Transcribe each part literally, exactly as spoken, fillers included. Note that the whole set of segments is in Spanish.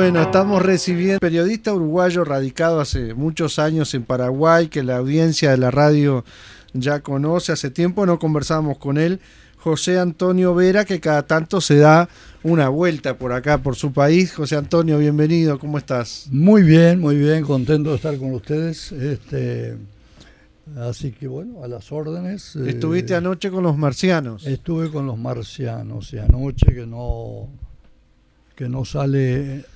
Bueno, estamos recibiendo periodista uruguayo radicado hace muchos años en Paraguay, que la audiencia de la radio ya conoce. Hace tiempo no conversábamos con él, José Antonio Vera, que cada tanto se da una vuelta por acá, por su país. José Antonio, bienvenido, ¿cómo estás? Muy bien, muy bien, contento de estar con ustedes. Este, así que bueno, a las órdenes. Estuviste eh, anoche con los marcianos. Estuve con los marcianos y anoche que no, que no sale,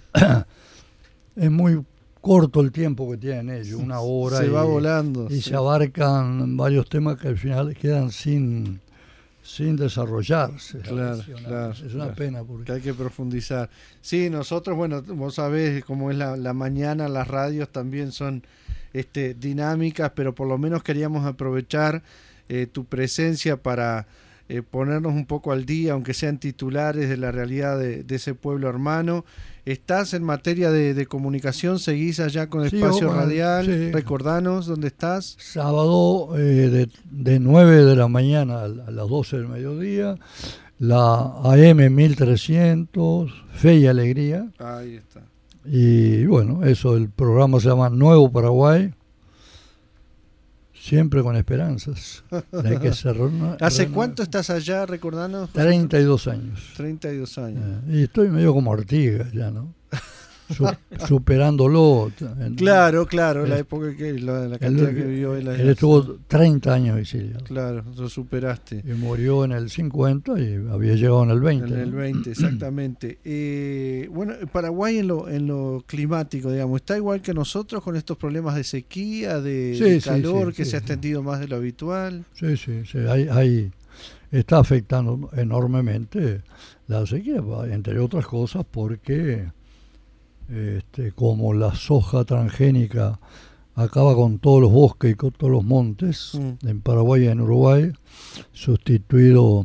es muy corto el tiempo que tienen ellos, una hora. Se y, va volando. Y sí. se abarcan varios temas que al final quedan sin... sin desarrollarse. Claro, es una, claro, es una claro. pena porque Que hay que profundizar. Sí, nosotros, bueno, vos sabés cómo es la, la mañana, las radios también son este, dinámicas, pero por lo menos queríamos aprovechar eh, tu presencia para eh, ponernos un poco al día, aunque sean titulares de la realidad de, de ese pueblo hermano. ¿Estás en materia de, de comunicación? ¿Seguís allá con Sí, Espacio bueno, Radial? sí. Recordanos dónde estás. sábado eh, de, de nueve de la mañana a las doce del mediodía, la A M mil trescientos, Fe y Alegría. Ahí está. Y bueno, eso, el programa se llama Nuevo Paraguay, siempre con esperanzas. Hay que ser reno- ¿Hace reno- cuánto estás allá? Recordanos. José. treinta y dos años. treinta y dos años. Eh, y estoy medio como Artigas ya, ¿no? Su- superándolo. En- Claro, claro, la Es- época que la, la Él, cantidad que vivió él. él estuvo treinta años exiliado. Claro, lo superaste. Y murió en el cincuenta y había llegado en el veinte. En el ¿no? veinte, exactamente. Eh, bueno, Paraguay en lo, en lo climático, digamos, ¿está igual que nosotros con estos problemas de sequía, de, Sí, de sí, calor, sí, que sí, se ha sí. extendido más de lo habitual? Sí, sí, sí. Hay, hay- está afectando enormemente la sequía, entre otras cosas porque este, como la soja transgénica acaba con todos los bosques y con todos los montes, Mm. en Paraguay y en Uruguay, sustituido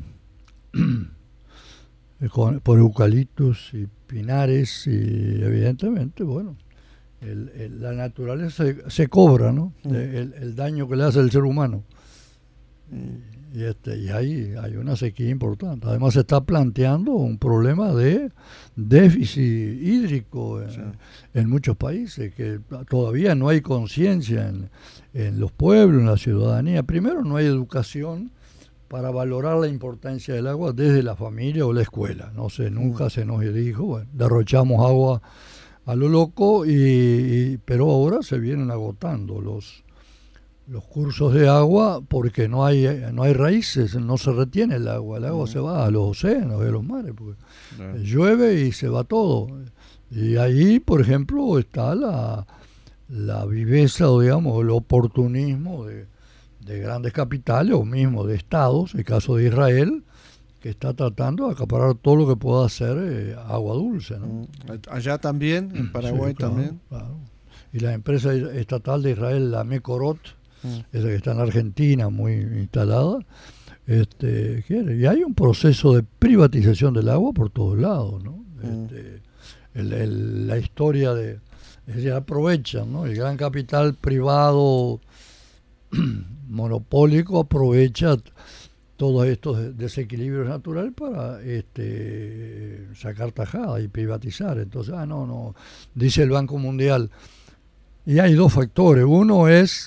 con- por eucaliptus y pinares, y evidentemente, bueno, el- el- la naturaleza se, se cobra, ¿no? Mm. De- el, el daño que le hace el ser humano. Mm. Y, este, y ahí hay una sequía importante. Además se está planteando un problema de déficit hídrico en, Sí. en muchos países, que todavía no hay conciencia en, en los pueblos, en la ciudadanía. Primero, no hay educación para valorar la importancia del agua desde la familia o la escuela. No sé, nunca Mm. se nos dijo, bueno, derrochamos agua a lo loco, y, y- pero ahora se vienen agotando los los cursos de agua porque no hay no hay raíces, no se retiene el agua, el agua Mm. se va a los océanos y a los mares, porque Claro. llueve y se va todo. Y ahí, por ejemplo, está la, la viveza, o digamos, el oportunismo de, de grandes capitales o mismo de estados, el caso de Israel, que está tratando de acaparar todo lo que pueda hacer eh, agua dulce, ¿no? Mm. Allá también, en Paraguay Sí, claro, también. claro. Y la empresa estatal de Israel, la Mekorot, Mm. esa que está en Argentina, muy instalada, este, quiere. Y hay un proceso de privatización del agua por todos lados, ¿no? Mm. Este, el- el- la historia de, es decir, aprovechan, ¿no? El gran capital privado monopólico aprovecha todos estos de- desequilibrios naturales para este, sacar tajada y privatizar. Entonces, ah, no, no, dice el Banco Mundial. Y hay dos factores. Uno es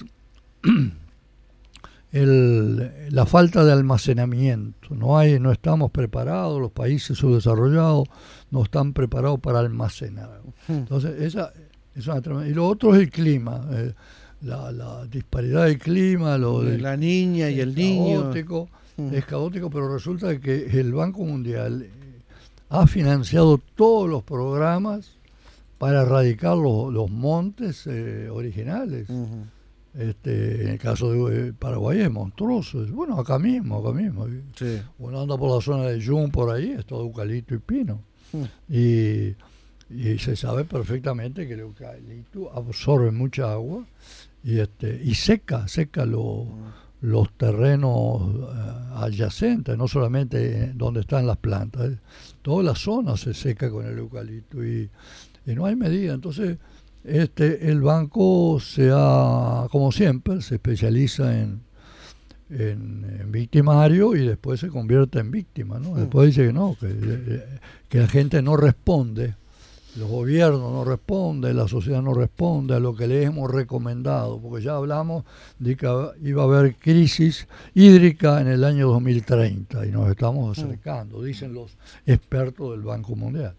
el, la falta de almacenamiento. No hay, no estamos preparados, los países subdesarrollados no están preparados para almacenar. Entonces, esa es una tremenda. Y lo otro es el clima, eh, la, la disparidad del clima, lo de La niña y el niño. caótico, Mm. es caótico, pero resulta que el Banco Mundial eh, ha financiado todos los programas para erradicar los, los montes eh, originales. Ujú. Este, en el caso de eh, Paraguay es monstruoso. Es- Bueno, acá mismo, acá mismo. Sí. Uno anda por la zona de Jun, por ahí, es todo eucalipto y pino. Mm. Y, y se sabe perfectamente que el eucalipto absorbe mucha agua y este y seca, seca lo- Mm. los terrenos eh, adyacentes, no solamente donde están las plantas. eh. Toda la zona se seca con el eucalipto y, y no hay medida. Entonces, este el banco se ha, como siempre, se especializa en, en, en victimario y después se convierte en víctima, ¿no? Mm. Después dice que no, que, eh, que la gente no responde los gobiernos no responden, la sociedad no responde a lo que les hemos recomendado, porque ya hablamos de que iba a haber crisis hídrica en el año dos mil treinta y nos estamos acercando, dicen los expertos del Banco Mundial.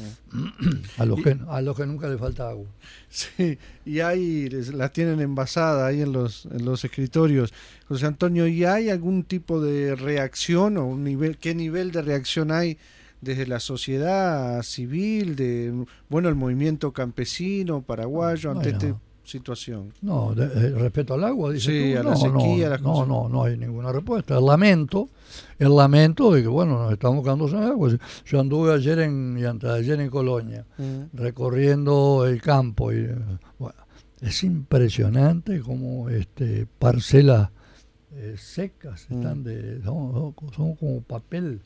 A los que, a los que nunca les falta agua. Sí, y ahí las tienen envasadas ahí en los, en los escritorios. José Antonio, ¿y hay algún tipo de reacción o un nivel, qué nivel de reacción hay desde la sociedad civil, de bueno, el movimiento campesino paraguayo ante bueno, esta situación? No, de, de, respecto al agua, dice sí, tú, a no, la sequía, no, las no, cosas. no, no hay ninguna respuesta. El lamento, el lamento de que, bueno, nos estamos quedando sin agua. Yo anduve ayer en, y antes de ayer en Colonia, mm. recorriendo el campo y, bueno, es impresionante cómo este, parcelas eh, secas están mm. de, son, son como papel.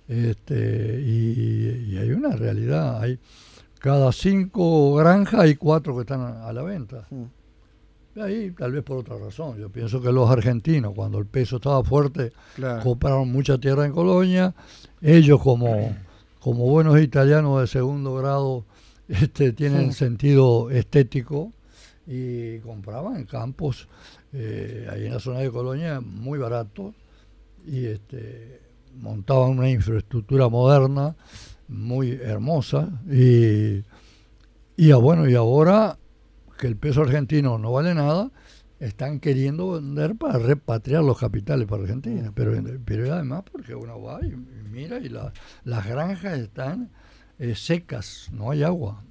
Este, y, y hay una realidad, hay cada cinco granjas hay cuatro que están a, a la venta. Mm. Ahí tal vez por otra razón. Yo pienso que los argentinos, cuando el peso estaba fuerte, claro, compraron mucha tierra en Colonia. Ellos como, como buenos italianos de segundo grado este, tienen sí. sentido estético y compraban campos eh, ahí en la zona de Colonia muy baratos y este montaban una infraestructura moderna muy hermosa y, y a, bueno y ahora que el peso argentino no vale nada, están queriendo vender para repatriar los capitales para Argentina, pero, pero además porque uno va y mira y la, las granjas están eh, secas, no hay agua.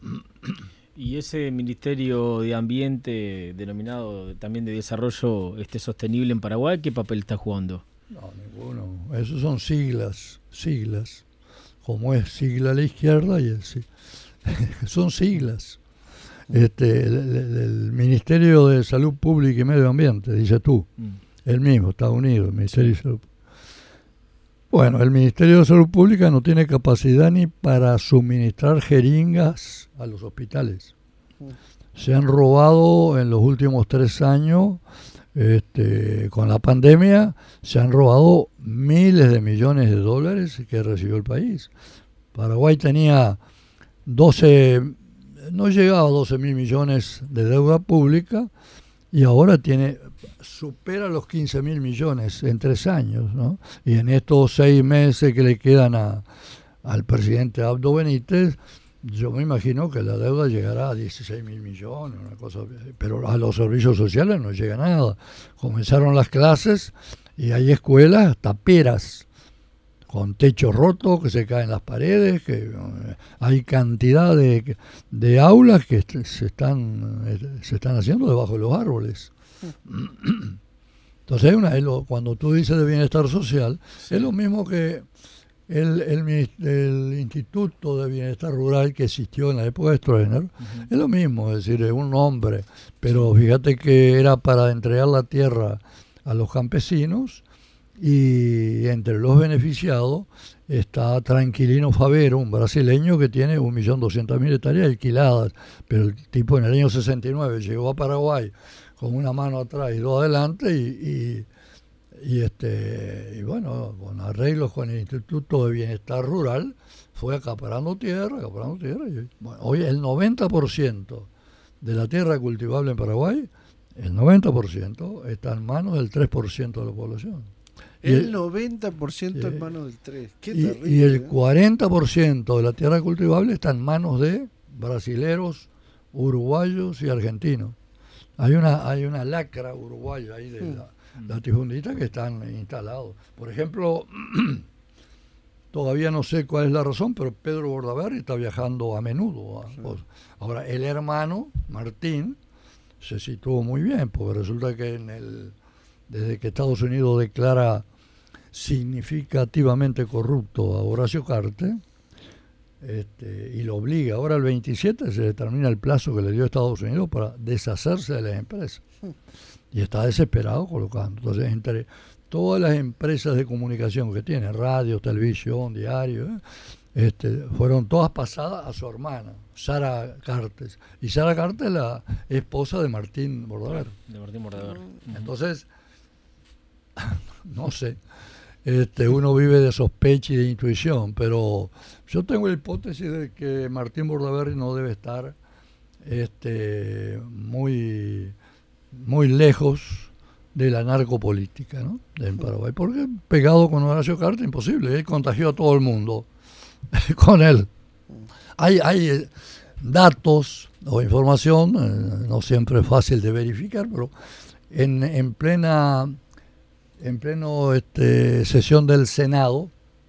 ¿Y ese Ministerio de Ambiente, denominado también de Desarrollo este Sostenible en Paraguay, qué papel está jugando? No, ninguno. Esos son siglas, siglas. Como es sigla a la izquierda y el sí. Son siglas. Este, el, el, el Ministerio de Salud Pública y Medio Ambiente, dice tú, mm. el mismo, Estados Unidos, el Ministerio sí. de Salud. Bueno, el Ministerio de Salud Pública no tiene capacidad ni para suministrar jeringas a los hospitales. Mm. Se han robado en los últimos tres años, este, con la pandemia, se han robado miles de millones de dólares que recibió el país. Paraguay tenía doce, no llegaba a doce mil millones de deuda pública y ahora tiene, supera los quince mil millones en tres años, ¿no? Y en estos seis meses que le quedan a, al presidente Abdo Benítez, yo me imagino que la deuda llegará a dieciséis mil millones, una cosa, pero a los servicios sociales no llega nada. Comenzaron las clases y hay escuelas taperas, con techos rotos, que se caen las paredes, que eh, hay cantidad de, de aulas que se están, eh, se están haciendo debajo de los árboles. Entonces, una, es lo, cuando tú dices de bienestar social, sí. es lo mismo que el, el, el Instituto de Bienestar Rural que existió en la época de Stroessner, uh-huh. es lo mismo, es decir, es un nombre, pero fíjate que era para entregar la tierra a los campesinos. Y entre los beneficiados está Tranquilino Favero, un brasileño que tiene un millón doscientas mil hectáreas alquiladas, pero el tipo en el año sesenta y nueve llegó a Paraguay con una mano atrás y dos adelante y, y, y, este, y bueno, con arreglos con el Instituto de Bienestar Rural, fue acaparando tierra, acaparando tierra. Y, bueno, hoy el noventa por ciento de la tierra cultivable en Paraguay, el noventa por ciento está en manos del tres por ciento de la población. El, el noventa por ciento eh, en manos del tres. Qué y, terrible, y el ¿eh? cuarenta por ciento de la tierra cultivable está en manos de brasileros, uruguayos y argentinos. Hay una hay una lacra uruguaya ahí de mm. la, latifundistas que están instalados. Por ejemplo, todavía no sé cuál es la razón, pero Pedro Bordaberry está viajando a menudo. A, sí. Ahora, el hermano, Martín, se situó muy bien, porque resulta que en el desde que Estados Unidos declara significativamente corrupto a Horacio Cartes, este, y lo obliga, ahora el veintisiete se determina el plazo que le dio Estados Unidos para deshacerse de las empresas. Y está desesperado colocando. Entonces, entre todas las empresas de comunicación que tiene, radio, televisión, diario, ¿eh? este, fueron todas pasadas a su hermana, Sara Cartes. Y Sara Cartes es la esposa de Martín Bordaberry. De Martín Bordaberry. Entonces, no sé, este, uno vive de sospecha y de intuición, pero yo tengo la hipótesis de que Martín Bordaberry no debe estar este, muy, muy lejos de la narcopolítica, ¿no?, en Paraguay, porque pegado con Horacio Cartes, imposible, él contagió a todo el mundo con él. Hay, hay datos o información, eh, no siempre es fácil de verificar, pero en, en plena en pleno este, sesión del Senado,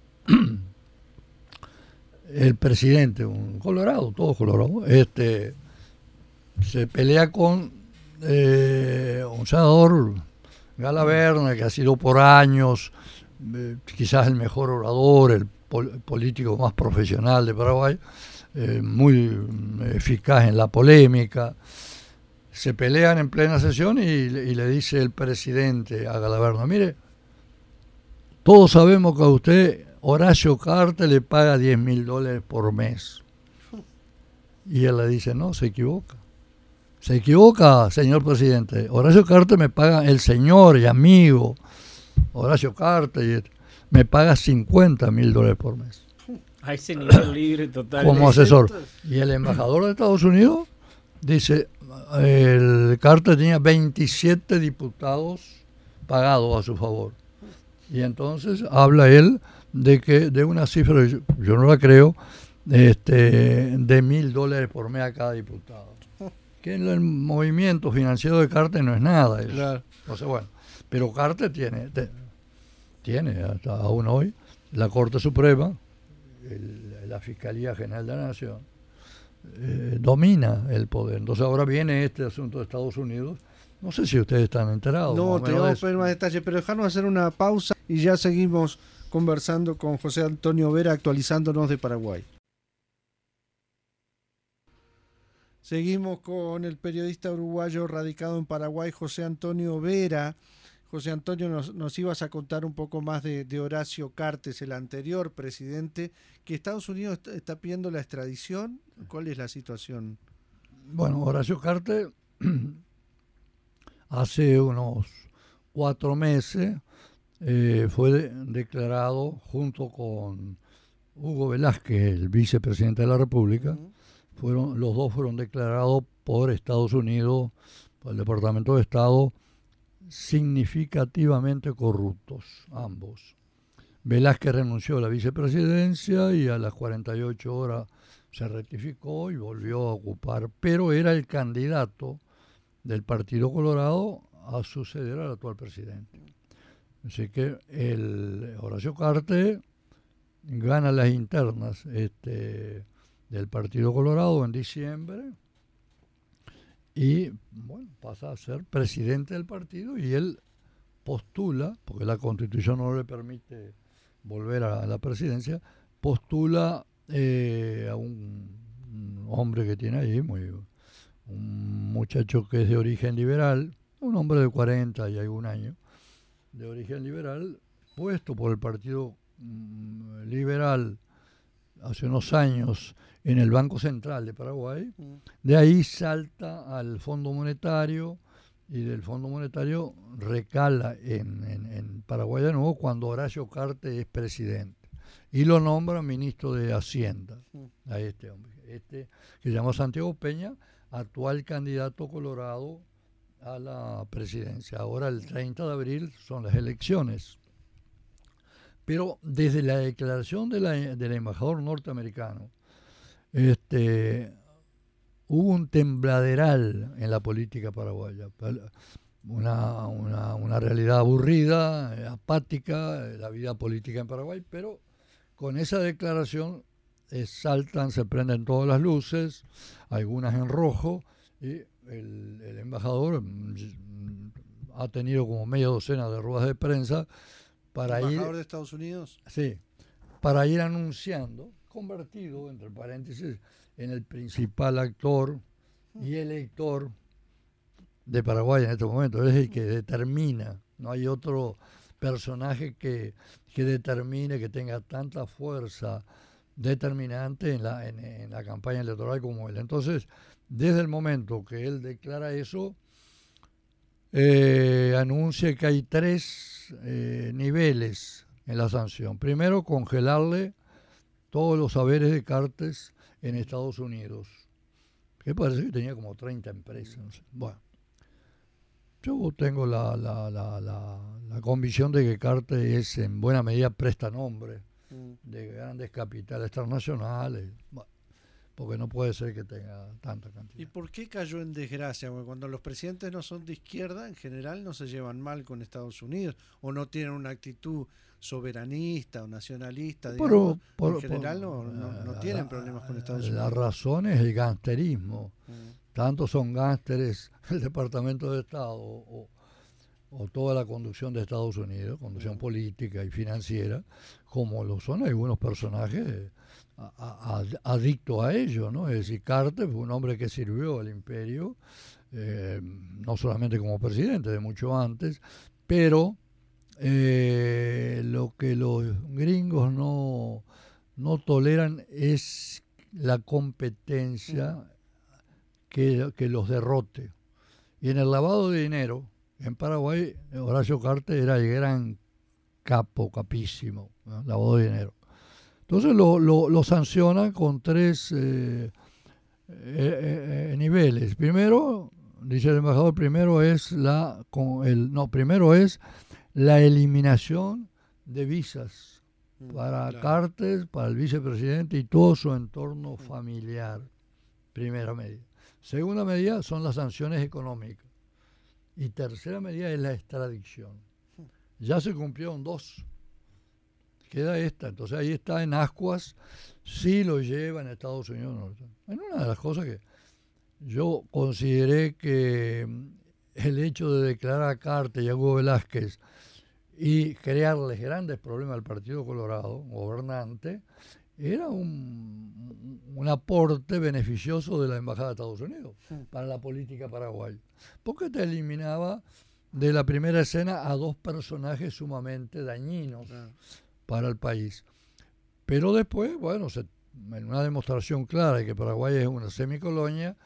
el presidente, un colorado, todo colorado, este, se pelea con eh, un senador, Galaverna, que ha sido por años eh, quizás el mejor orador, el pol- político más profesional de Paraguay, eh, muy eficaz en la polémica. Se pelean en plena sesión y, y le dice el presidente a Galaverna: mire, todos sabemos que a usted Horacio Cartes le paga diez mil dólares por mes. Y él le dice: no, se equivoca. Se equivoca, señor presidente. Horacio Cartes me paga, el señor y amigo Horacio Cartes me paga cincuenta mil dólares por mes. A ese nivel libre total. Como asesor. Y el embajador de Estados Unidos dice: el Cartes tenía veintisiete diputados pagados a su favor. Y entonces habla él de que de una cifra, yo, yo no la creo, este, de mil dólares por mes a cada diputado. Que en el movimiento financiero de Cartes no es nada eso. Claro. O sea, bueno, pero Cartes tiene, te, tiene hasta aún hoy la Corte Suprema, el, la Fiscalía General de la Nación, eh, domina el poder. Entonces ahora viene este asunto de Estados Unidos. No sé si ustedes están enterados. No, te vamos a pedir más detalles, pero dejarnos hacer una pausa y ya seguimos conversando con José Antonio Vera, actualizándonos de Paraguay. Seguimos con el periodista uruguayo radicado en Paraguay, José Antonio Vera. José Antonio, nos, nos ibas a contar un poco más de, de Horacio Cartes, el anterior presidente, que Estados Unidos está, está pidiendo la extradición. ¿Cuál es la situación? Bueno, Horacio Cartes hace unos cuatro meses eh, fue de, declarado junto con Hugo Velázquez, el vicepresidente de la República. Uh-huh. Fueron, los dos fueron declarados por Estados Unidos, por el Departamento de Estado, significativamente corruptos, ambos. Velázquez renunció a la vicepresidencia y a las cuarenta y ocho horas se rectificó y volvió a ocupar, pero era el candidato del Partido Colorado a suceder al actual presidente. Así que el Horacio Cartes gana las internas este, del Partido Colorado en diciembre y bueno, pasa a ser presidente del partido, y él postula, porque la Constitución no le permite volver a la presidencia, postula eh, a un, un hombre que tiene ahí, muy, un muchacho que es de origen liberal, un hombre de cuarenta y algún año, de origen liberal, puesto por el Partido mm, Liberal hace unos años en el Banco Central de Paraguay. De ahí salta al Fondo Monetario, y del Fondo Monetario recala en, en, en Paraguay de nuevo cuando Horacio Cartes es presidente, y lo nombra ministro de Hacienda a este hombre, este que se llama Santiago Peña, actual candidato colorado a la presidencia. Ahora el treinta de abril son las elecciones. Pero desde la declaración de la, del embajador norteamericano, este, hubo un tembladeral en la política paraguaya. Una, una, una realidad aburrida, apática, la vida política en Paraguay, pero con esa declaración eh, saltan, se prenden todas las luces, algunas en rojo, y el, el embajador mm, ha tenido como media docena de ruedas de prensa para ir, ¿embajador de Estados Unidos? Sí, para ir anunciando, convertido, entre paréntesis, en el principal actor y elector de Paraguay en este momento. Es el que determina, no hay otro personaje que, que determine, que tenga tanta fuerza determinante en la, en, en la campaña electoral como él. Entonces, desde el momento que él declara eso, eh, anuncia que hay tres eh, niveles en la sanción. Primero, congelarle todos los saberes de Cartes en Estados Unidos, que parece que tenía como treinta empresas. No sé. Bueno, yo tengo la, la, la, la, la convicción de que Cartes es en buena medida prestanombre de grandes capitales transnacionales. Bueno, porque no puede ser que tenga tanta cantidad. ¿Y por qué cayó en desgracia? Porque cuando los presidentes no son de izquierda, en general no se llevan mal con Estados Unidos, o no tienen una actitud soberanista o nacionalista, digamos. Por, por, en general por, no, no, no la, tienen problemas con Estados Unidos. La razón es el gangsterismo. Mm. Tanto son gángsteres el Departamento de Estado o, o toda la conducción de Estados Unidos, conducción mm. política y financiera, como lo son algunos personajes a, a, adictos a ello, ¿no? Es decir, Carter fue un hombre que sirvió al imperio, eh, no solamente como presidente, de mucho antes, pero eh, lo que los gringos no, no toleran es la competencia que, que los derrote. Y en el lavado de dinero, en Paraguay, Horacio Cartes era el gran capo, capísimo, ¿no? Lavado de dinero. Entonces lo, lo, lo sancionan con tres eh, eh, eh, niveles. Primero, dice el embajador, primero es la con el no, primero es la eliminación de visas mm, para claro. Cartes, para el vicepresidente y todo su entorno familiar. Primera medida. Segunda medida son las sanciones económicas. Y tercera medida es la extradición. Ya se cumplieron dos. Queda esta. Entonces ahí está en ascuas. Sí lo lleva en Estados Unidos. Es una de las cosas que yo consideré que el hecho de declarar a Cartes y a Hugo Velázquez y crearles grandes problemas al Partido Colorado, gobernante, era un, un aporte beneficioso de la Embajada de Estados Unidos sí. para la política paraguaya. Porque te eliminaba de la primera escena a dos personajes sumamente dañinos sí. para el país. Pero después, bueno, se, en una demostración clara de que Paraguay es una semicolonia,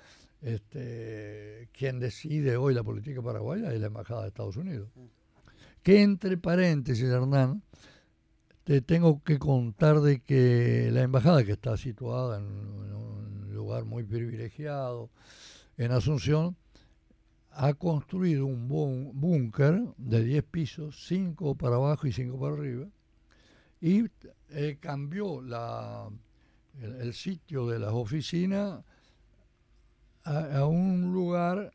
este, quien decide hoy la política paraguaya es la Embajada de Estados Unidos. Sí. Que entre paréntesis, Hernán, te tengo que contar de que la embajada, que está situada en un lugar muy privilegiado en Asunción, ha construido un búnker de diez pisos, cinco para abajo y cinco para arriba, y eh, cambió la, el, el sitio de las oficinas a, a un lugar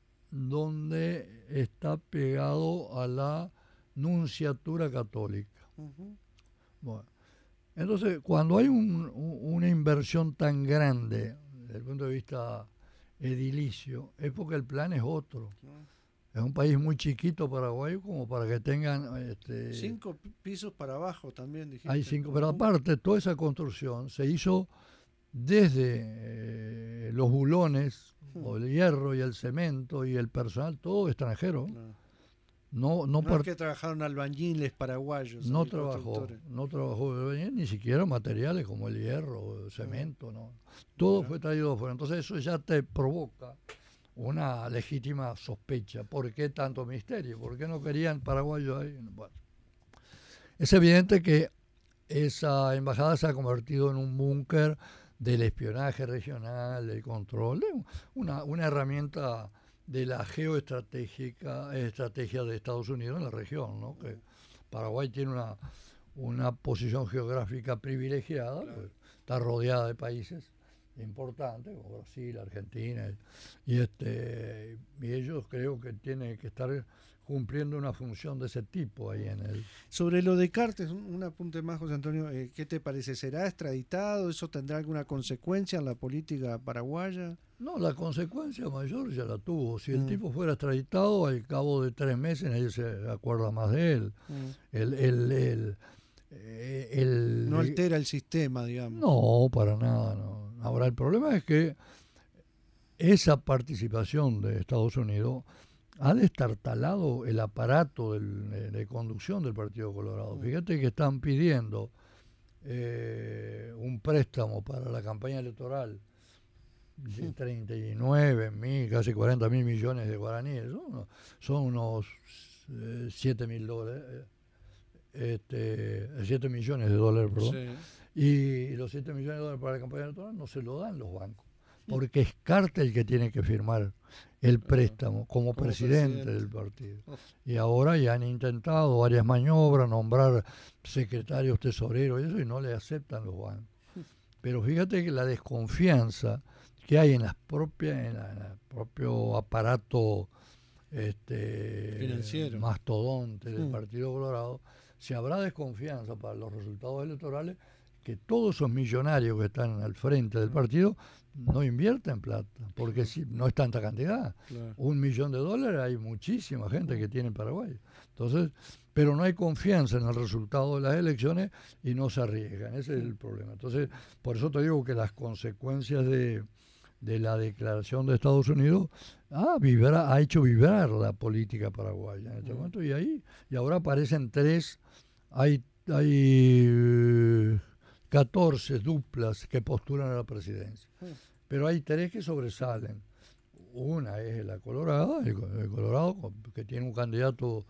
donde está pegado a la Nunciatura Católica. Uh-huh. Bueno, entonces, cuando hay un, un, una inversión tan grande desde el punto de vista edilicio, es porque el plan es otro. Uh-huh. Es un país muy chiquito, Paraguay, como para que tengan... Este, cinco pisos para abajo también, dijiste. Hay cinco, pero aparte, toda esa construcción se hizo desde eh, los bulones, uh-huh. o el hierro y el cemento y el personal, todo extranjero. Uh-huh. No, no, no par- es que trabajaron albañiles paraguayos. No trabajó, no trabajó ni siquiera materiales como el hierro, el cemento, no. Todo bueno. fue traído de afuera. Entonces eso ya te provoca una legítima sospecha. ¿Por qué tanto misterio? ¿Por qué no querían paraguayos ahí? Bueno, es evidente que esa embajada se ha convertido en un búnker del espionaje regional, del control, de una, una herramienta de la geoestratégica estrategia de Estados Unidos en la región, ¿no? Que Paraguay tiene una, una posición geográfica privilegiada, claro. Pues, está rodeada de países importantes como Brasil, Argentina, y este y ellos creo que tienen que estar cumpliendo una función de ese tipo ahí en el... Sobre lo de Cartes, un apunte más, José Antonio, eh, ¿qué te parece? ¿Será extraditado? ¿Eso tendrá alguna consecuencia en la política paraguaya? No, la consecuencia mayor ya la tuvo. Si mm. el tipo fuera extraditado, al cabo de tres meses nadie se acuerda más de él. Mm. El, el, el, el, el, no altera el sistema, digamos. No, para nada. No. Ahora, el problema es que esa participación de Estados Unidos ha destartalado el aparato del, de, de conducción del Partido Colorado. Mm. Fíjate que están pidiendo eh, un préstamo para la campaña electoral de treinta y nueve mil, casi cuarenta mil millones de guaraníes, son, son unos eh, siete mil dólares. este, siete millones de dólares, perdón. Sí. Y los siete millones de dólares para la campaña electoral no se lo dan los bancos, porque es Carter el que tiene que firmar el préstamo como, como presidente, presidente del partido. Y ahora ya han intentado varias maniobras, nombrar secretarios tesoreros y eso, y no le aceptan los bancos. Pero fíjate que la desconfianza que hay en las propias, en, la, en el propio aparato este, financiero, mastodonte del mm. Partido Colorado, si habrá desconfianza para los resultados electorales, que todos esos millonarios que están al frente del partido no invierten plata, porque si no es tanta cantidad. Claro. Un millón de dólares hay muchísima gente que tiene en Paraguay. Entonces, pero no hay confianza en el resultado de las elecciones y no se arriesgan. Ese es el problema. Entonces, por eso te digo que las consecuencias de, de la declaración de Estados Unidos ah, vibra, ha hecho vibrar la política paraguaya en este momento. Y ahí, y ahora aparecen tres, hay, hay catorce duplas que postulan a la presidencia. Pero hay tres que sobresalen. Una es la Colorado, el, el Colorado, que tiene un candidato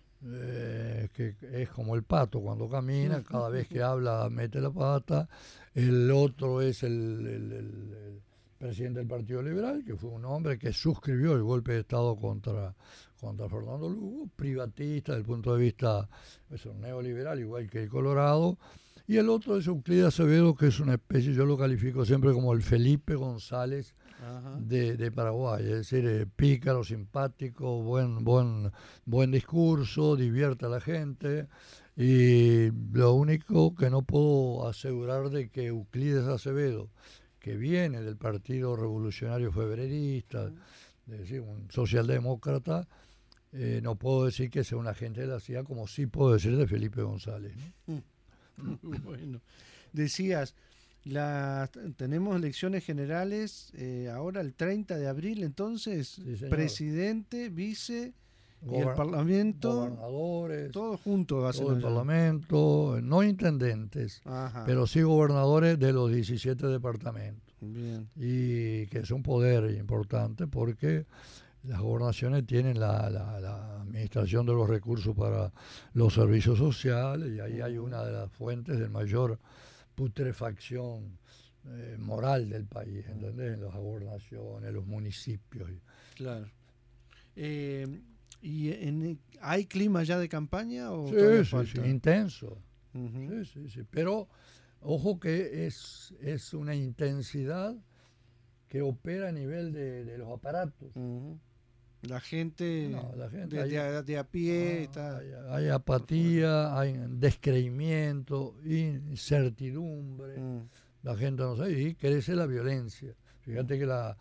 eh, que es como el pato cuando camina, cada vez que habla mete la pata. El otro es el, el, el, el presidente del Partido Liberal, que fue un hombre que suscribió el golpe de Estado contra, contra Fernando Lugo, privatista desde el punto de vista es un neoliberal, igual que el Colorado. Y el otro es Euclides Acevedo, que es una especie, yo lo califico siempre como el Felipe González de, de Paraguay, es decir, eh, pícaro, simpático, buen, buen, buen discurso, divierte a la gente. Y lo único que no puedo asegurar de que Euclides Acevedo, que viene del Partido Revolucionario Febrerista, es decir, un socialdemócrata, eh, no puedo decir que sea un agente de la C I A, como sí puedo decir de Felipe González, ¿no? Bueno, decías, la, tenemos elecciones generales eh, ahora el treinta de abril, entonces, sí, presidente, vice Gobern- y el parlamento, gobernadores, todos juntos. Todo el parlamento, no intendentes, Ajá. pero sí gobernadores de los diecisiete departamentos. Bien. Y que es un poder importante porque las gobernaciones tienen la, la, la administración de los recursos para los servicios sociales y ahí hay una de las fuentes de mayor putrefacción eh, moral del país, ¿entendés? En las gobernaciones, los municipios. Claro. Eh, ¿Y en, hay clima ya de campaña o sí, todavía sí, falta? Sí, intenso. Uh-huh. Sí, sí, sí. Pero ojo que es, es una intensidad que opera a nivel de, de los aparatos. Uh-huh. La gente, no, la gente de, hay, de, a, de a pie ah, está... Hay, hay apatía, hay descreimiento, incertidumbre. Mm. La gente no sabe y crece la violencia. Fíjate que la,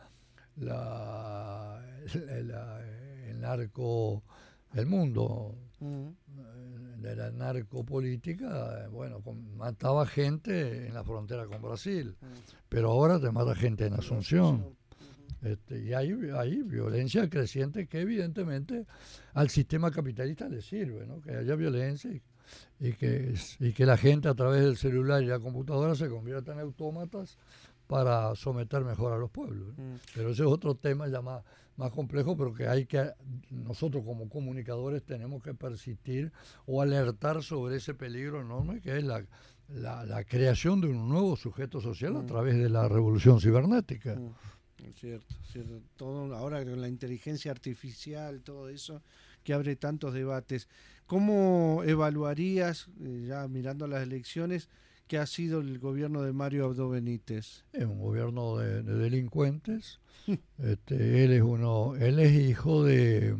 la, la, la el narco, el mundo mm. de la narcopolítica, bueno, mataba gente en la frontera con Brasil, mm. pero ahora te mata gente en Asunción. Este, y hay, hay violencia creciente que evidentemente al sistema capitalista le sirve, ¿no? Que haya violencia y, y, que, y que la gente a través del celular y la computadora se convierta en autómatas para someter mejor a los pueblos, ¿no? Mm. Pero ese es otro tema ya más, más complejo, pero que hay que, nosotros como comunicadores tenemos que persistir o alertar sobre ese peligro enorme que es la, la, la creación de un nuevo sujeto social mm. a través de la revolución cibernética. Mm. Cierto, cierto. Todo ahora con la inteligencia artificial, todo eso que abre tantos debates. ¿Cómo evaluarías, eh, ya mirando las elecciones, qué ha sido el gobierno de Mario Abdo Benítez? Es un gobierno de, de delincuentes. este, él es uno, él es hijo de,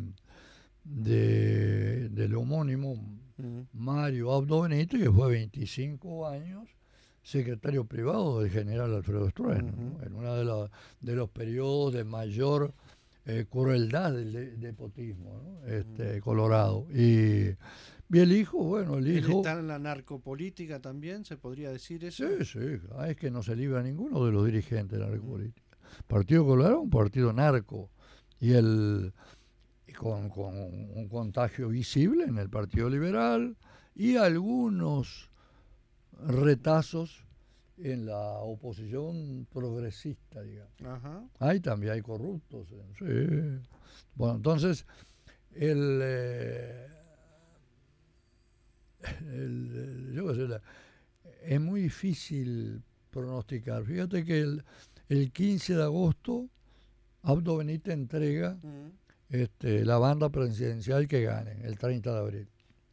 de del homónimo uh-huh. Mario Abdo Benítez, que fue veinticinco años secretario privado del general Alfredo Stroessner, uh-huh. ¿no? En uno de, la, de los periodos de mayor eh, crueldad del de, despotismo, ¿no? este, uh-huh. Colorado. Y, y el hijo, bueno, el hijo... ¿Él está en la narcopolítica también, se podría decir eso? Sí, sí, es que no se libra ninguno de los dirigentes de la narcopolítica. Uh-huh. Partido Colorado es un partido narco, y el con, con un contagio visible en el Partido Liberal, y algunos retazos en la oposición progresista, digamos. Ajá. Ahí también hay corruptos. Sí. Bueno, entonces, el, eh, el, el, yo qué sé, la, es muy difícil pronosticar. Fíjate que el, el quince de agosto Abdo Benítez entrega uh-huh. este, la banda presidencial que gane, el treinta de abril.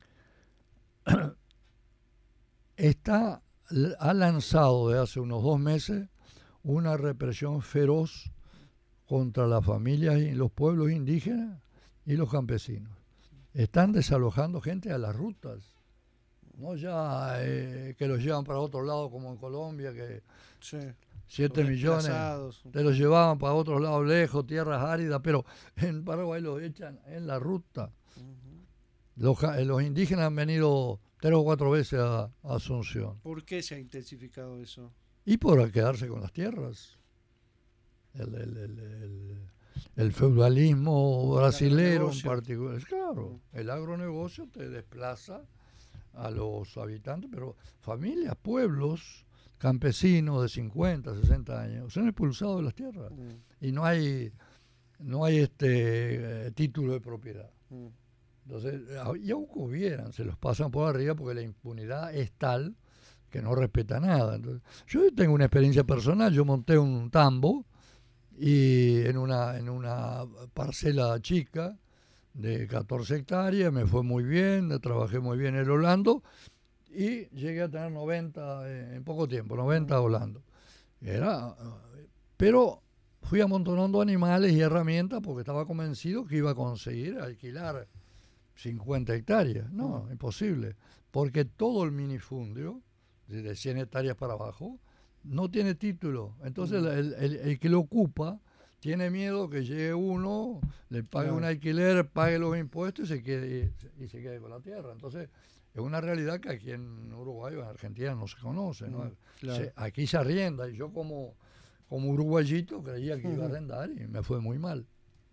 Está, ha lanzado de hace unos dos meses una represión feroz contra las familias y los pueblos indígenas y los campesinos. Están desalojando gente a las rutas, no ya eh, que los llevan para otro lado como en Colombia, que sí, siete millones te los llevaban para otros lados lejos, tierras áridas, pero en Paraguay los echan en la ruta. Uh-huh. Los, los indígenas han venido tres o cuatro veces a, a Asunción. ¿Por qué se ha intensificado eso? Y por quedarse con las tierras. El, el, el, el, el feudalismo brasilero en particular. Claro, el agronegocio te desplaza a los habitantes, pero familias, pueblos, campesinos de cincuenta, sesenta años, son expulsados de las tierras. Mm. Y no hay no hay este eh, título de propiedad. Mm. Entonces, y aunque hubieran, se los pasan por arriba porque la impunidad es tal que no respeta nada. Entonces, yo tengo una experiencia personal, yo monté un tambo y en una en una parcela chica de catorce hectáreas, me fue muy bien, trabajé muy bien en Holando y llegué a tener noventa en poco tiempo, noventa Holando. Era, pero fui amontonando animales y herramientas porque estaba convencido que iba a conseguir alquilar cincuenta hectáreas. No, imposible, porque todo el minifundio, de cien hectáreas para abajo, no tiene título. Entonces uh-huh. el, el, el que lo ocupa tiene miedo que llegue uno, le pague claro. un alquiler, pague los impuestos y se quede y, y se quede con la tierra. Entonces es una realidad que aquí en Uruguay o en Argentina no se conoce, ¿no? Claro. Se, aquí se arrienda y yo como, como uruguayito creía que uh-huh. iba a arrendar y me fue muy mal.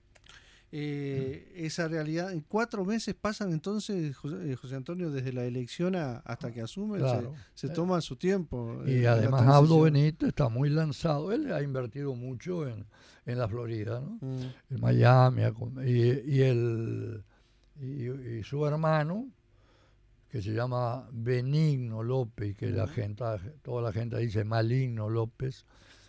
Eh, esa realidad, en cuatro meses pasan entonces, José, José Antonio, desde la elección a, hasta que asume, claro. se, se toma su tiempo. Y además Abdo Benítez está muy lanzado, él ha invertido mucho en, en la Florida, ¿no? Mm. En Miami, y, y, el, y, y su hermano, que se llama Benigno López, que mm. la gente, toda la gente dice Maligno López,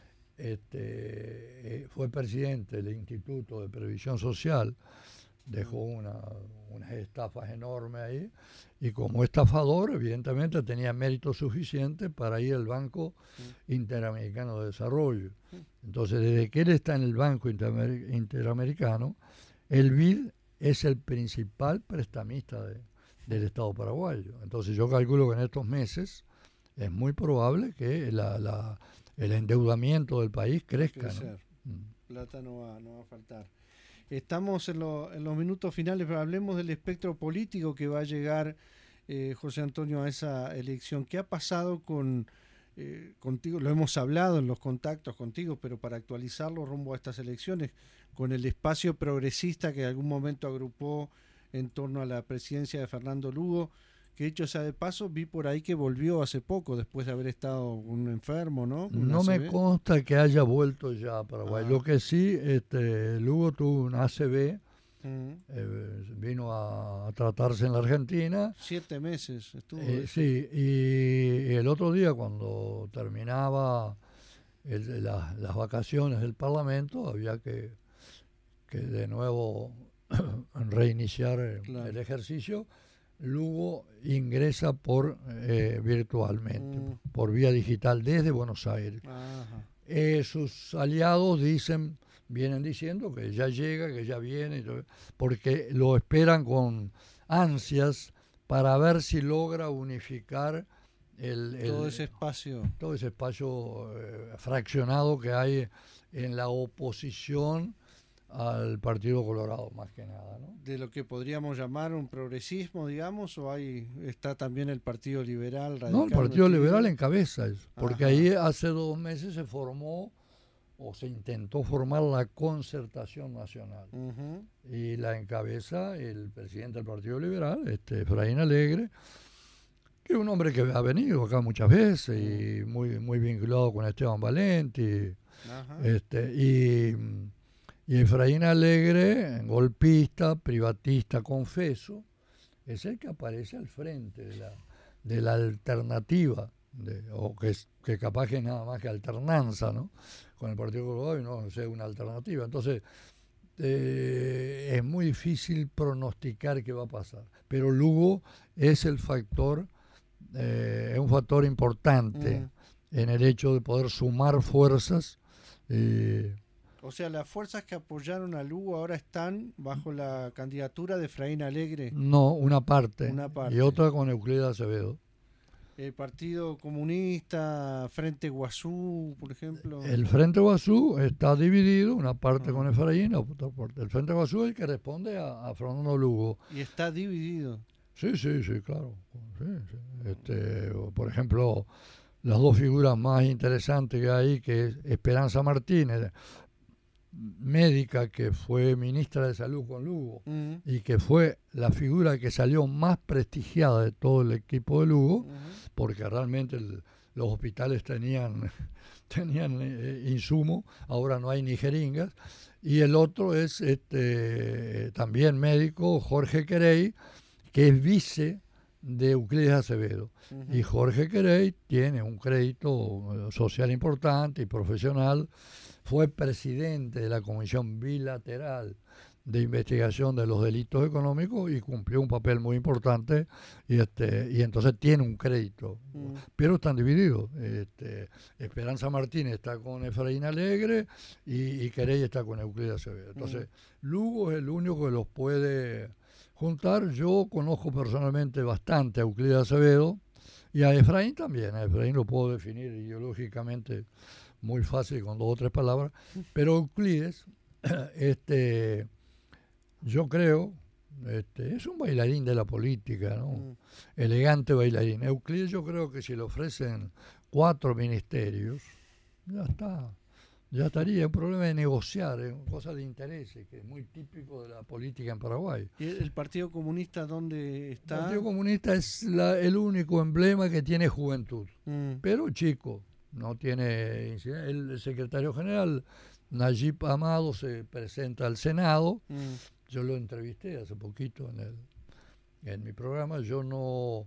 Este, fue presidente del Instituto de Previsión Social, dejó una, unas estafas enormes ahí, y como estafador evidentemente tenía mérito suficiente para ir al Banco Interamericano de Desarrollo. Entonces, desde que él está en el Banco Interamer- Interamericano, el B I D es el principal prestamista de, del Estado paraguayo. Entonces yo calculo que en estos meses es muy probable que la, la el endeudamiento del país crezca, ¿no? Plata no va, no va a faltar. Estamos en, lo, en los minutos finales, pero hablemos del espectro político que va a llegar, eh, José Antonio, a esa elección. ¿Qué ha pasado con eh, contigo? Lo hemos hablado en los contactos contigo, pero para actualizarlo rumbo a estas elecciones, con el espacio progresista que en algún momento agrupó en torno a la presidencia de Fernando Lugo, que hecho sea de paso, vi por ahí que volvió hace poco, después de haber estado un enfermo, ¿no? No me consta que haya vuelto ya a Paraguay. Ah. Lo que sí, este, Lugo tuvo un A C V, uh-huh. eh, vino a, a tratarse en la Argentina. Siete meses estuvo. Eh, sí, y, y el otro día cuando terminaba el, la, las vacaciones del Parlamento, había que, que de nuevo reiniciar el, claro. el ejercicio. Lugo ingresa por eh, virtualmente, mm. por vía digital desde Buenos Aires. Eh, sus aliados dicen, vienen diciendo que ya llega, que ya viene, porque lo esperan con ansias para ver si logra unificar el, el todo ese espacio, todo ese espacio eh, fraccionado que hay en la oposición al Partido Colorado, más que nada, ¿no? De lo que podríamos llamar un progresismo, digamos, o ahí está también el Partido Liberal Radical. No, el Partido Liberal encabeza eso, porque Ajá. ahí hace dos meses se formó o se intentó formar la Concertación Nacional, uh-huh. y la encabeza el presidente del Partido Liberal, este Efraín Alegre, que es un hombre que ha venido acá muchas veces uh-huh. y muy muy vinculado con Esteban Valenti, Ajá. este y Y Efraín Alegre, golpista, privatista, confeso, es el que aparece al frente de la, de la alternativa, de, o que, es, que capaz que es nada más que alternanza, ¿no? Con el Partido Colorado y no, no sé, una alternativa. Entonces, eh, es muy difícil pronosticar qué va a pasar. Pero Lugo es el factor, eh, es un factor importante mm. en el hecho de poder sumar fuerzas. Eh, O sea, las fuerzas que apoyaron a Lugo ahora están bajo la candidatura de Efraín Alegre. No, una parte, una parte. Y otra con Euclides Acevedo. El Partido Comunista, Frente Guazú, por ejemplo. El Frente Guazú está dividido, una parte uh-huh. con Efraín, otra parte. El Frente Guazú es el que responde a, a Fernando Lugo. Y está dividido. Sí, sí, sí, claro. Sí, sí. Este, por ejemplo, las dos figuras más interesantes que hay, que es Esperanza Martínez, médica que fue ministra de Salud con Lugo uh-huh. y que fue la figura que salió más prestigiada de todo el equipo de Lugo, uh-huh. porque realmente el, los hospitales tenían, tenían eh, insumo, ahora no hay ni jeringas, y el otro es este también médico, Jorge Querey, que es vice de Euclides Acevedo. Uh-huh. Y Jorge Querey tiene un crédito social importante y profesional. Fue presidente de la Comisión Bilateral de Investigación de los Delitos Económicos y cumplió un papel muy importante y este y entonces tiene un crédito. Mm. Pero están divididos. Este, Esperanza Martínez está con Efraín Alegre y, y Querey está con Euclides Acevedo. Entonces, mm. Lugo es el único que los puede juntar. Yo conozco personalmente bastante a Euclides Acevedo y a Efraín también. A Efraín lo puedo definir ideológicamente muy fácil con dos o tres palabras, pero Euclides, este, yo creo, este, es un bailarín de la política, ¿no? Mm. Elegante bailarín. Euclides, yo creo que si le ofrecen cuatro ministerios, ya está, ya estaría. Un problema de negociar, es una cosa de intereses, que es muy típico de la política en Paraguay. ¿Y el Partido Comunista dónde está? El Partido Comunista es la, el único emblema que tiene juventud, mm. pero chico. No tiene incidencia. El secretario general, Nayib Amado, se presenta al Senado. Mm. Yo lo entrevisté hace poquito en, el, en mi programa. Yo no,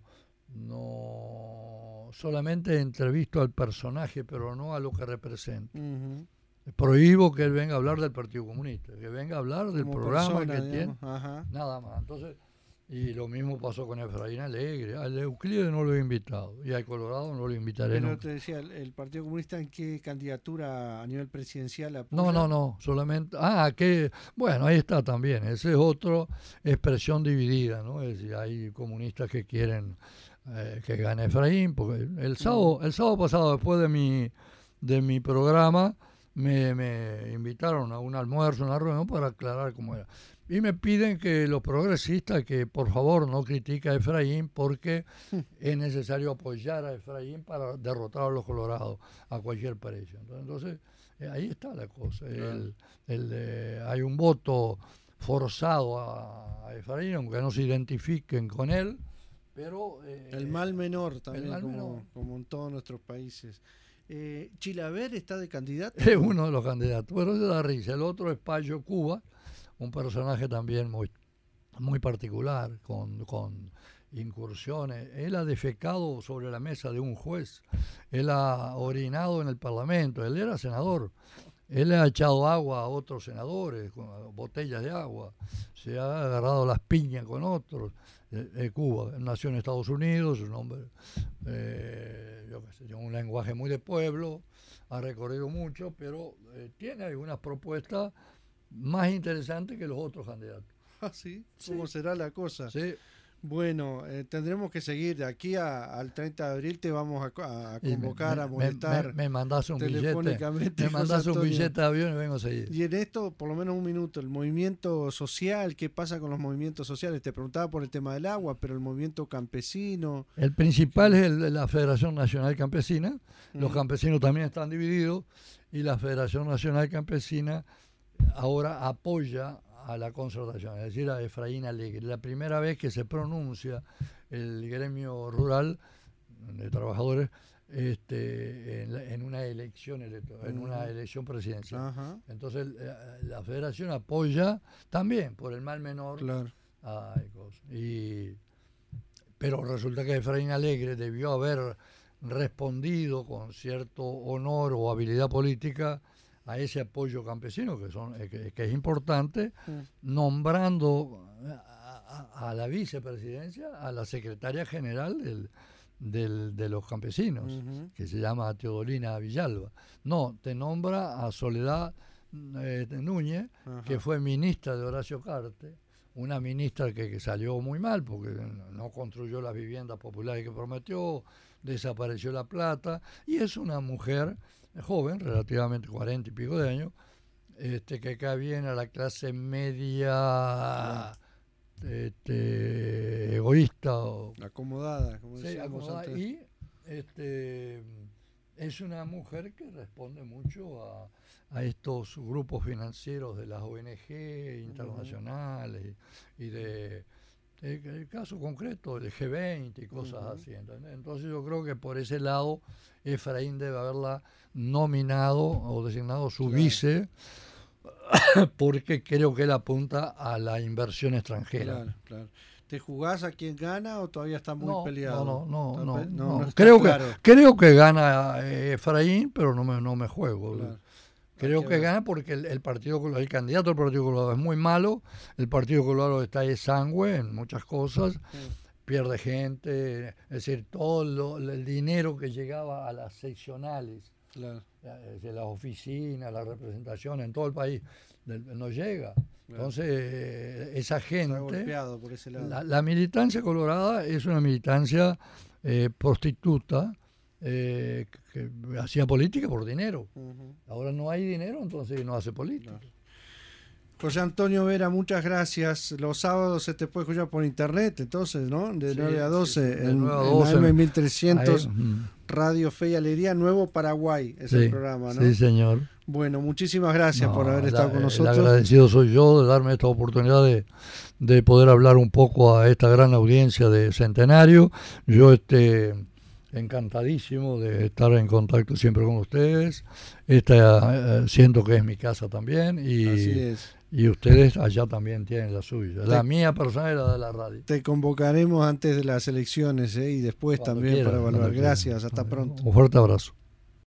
no solamente entrevisto al personaje, pero no a lo que representa. Uh-huh. Prohíbo que él venga a hablar del Partido Comunista, que venga a hablar del Como programa persona, que digamos. tiene. Ajá. Nada más. Entonces, y lo mismo pasó con Efraín Alegre. Al Euclides no lo he invitado y al Colorado no lo invitaré Pero nunca. te decía, ¿el, el Partido Comunista en qué candidatura a nivel presidencial apoya? No, no, no, solamente... Ah, que... Bueno, ahí está también. Esa es otra expresión dividida, ¿no? Es decir, hay comunistas que quieren eh, que gane Efraín, porque el sábado, el sábado pasado, después de mi, de mi programa, me, me invitaron a un almuerzo, una reunión para aclarar cómo era. Y me piden que los progresistas que por favor no critiquen a Efraín porque es necesario apoyar a Efraín para derrotar a los colorados a cualquier precio. Entonces, entonces eh, ahí está la cosa. El, el, eh, hay un voto forzado a, a Efraín, aunque no se identifiquen con él, pero... Eh, el mal menor también, mal como, menor. como en todos nuestros países. Eh, ¿Chilaver está de candidato? Es uno de los candidatos, pero es de la risa. El otro es Payo Cuba, un personaje también muy, muy particular, con, con incursiones. Él ha defecado sobre la mesa de un juez, él ha orinado en el Parlamento, él era senador, él ha echado agua a otros senadores, con botellas de agua, se ha agarrado las piñas con otros. Eh, eh, Cuba, nació en Estados Unidos, un hombre, eh, yo qué sé, un lenguaje muy de pueblo, ha recorrido mucho, pero eh, tiene algunas propuestas más interesante que los otros candidatos. ¿Ah, sí? ¿Cómo sí. será la cosa? Sí. Bueno, eh, tendremos que seguir de aquí a, al treinta de abril. Te vamos a, a convocar, me, a molestar. Me, me, me mandás un billete. Me mandás un billete de avión y vengo a seguir. Y en esto, por lo menos un minuto, el movimiento social, ¿qué pasa con los movimientos sociales? Te preguntaba por el tema del agua, pero el movimiento campesino. El principal ¿qué? es el, la Federación Nacional Campesina. Mm. Los campesinos también están divididos y la Federación Nacional Campesina ahora apoya a la concertación, es decir, a Efraín Alegre. La primera vez que se pronuncia el gremio rural de trabajadores este, en, en una elección electoral, en una elección presidencial. Ajá. Entonces la federación apoya también por el mal menor. Claro. Ay, cosas. Y pero resulta que Efraín Alegre debió haber respondido con cierto honor o habilidad política a ese apoyo campesino que son que, que es importante, mm. nombrando a, a, a la vicepresidencia a la secretaria general del, del, de los campesinos, uh-huh. que se llama Teodolina Villalba. No, te nombra a Soledad eh, Núñez, uh-huh. que fue ministra de Horacio Cartes, una ministra que, que salió muy mal porque no construyó las viviendas populares que prometió, desapareció la plata, y es una mujer joven, relativamente cuarenta y pico de años, este, que cae bien a la clase media, este, egoísta o acomodada, como sí, decíamos acomodada, antes. Y este, es una mujer que responde mucho a, a estos grupos financieros de las O N G internacionales, uh-huh. y, y de el, el caso concreto del G veinte y cosas uh-huh. así. ¿Entendés? Entonces yo creo que por ese lado Efraín debe haberla nominado o designado su claro. vice, porque creo que él apunta a la inversión extranjera. Claro, claro. ¿Te jugás a quién gana o todavía está muy no, peleado? No, no, no. Pe- no, no, no. no creo, claro. que, creo que gana Efraín, pero no me, no me juego. Claro. Creo que, que gana porque el, el Partido Colorado, el candidato del Partido Colorado es muy malo, el Partido Colorado está exangüe en muchas cosas, sí. pierde gente, es decir, todo lo, el dinero que llegaba a las seccionales, claro. de las oficinas, la representación en todo el país, no llega. Claro. Entonces, esa gente, está golpeado por ese lado. La, la militancia colorada es una militancia eh, prostituta, Eh, que, que hacía política por dinero. Uh-huh. Ahora no hay dinero, entonces no hace política. No. José Antonio Vera, muchas gracias. Los sábados se te puede escuchar por internet, entonces, ¿no? De sí, nueve a doce, sí, sí. en, en A M mil trescientos, Radio Fe y Alegría, Nuevo Paraguay, es sí, el programa, ¿no? Sí, señor. Bueno, muchísimas gracias no, por haber la, estado con nosotros. El agradecido soy yo de darme esta oportunidad de, de poder hablar un poco a esta gran audiencia de Centenario. Yo, este... encantadísimo de estar en contacto siempre con ustedes. Esta eh, siento que es mi casa también y, así es. Y ustedes allá también tienen la suya. Te, la mía personal es la de la radio. Te convocaremos antes de las elecciones ¿eh? y después cuando también quiera, para evaluar. Gracias, hasta pronto. Un fuerte abrazo.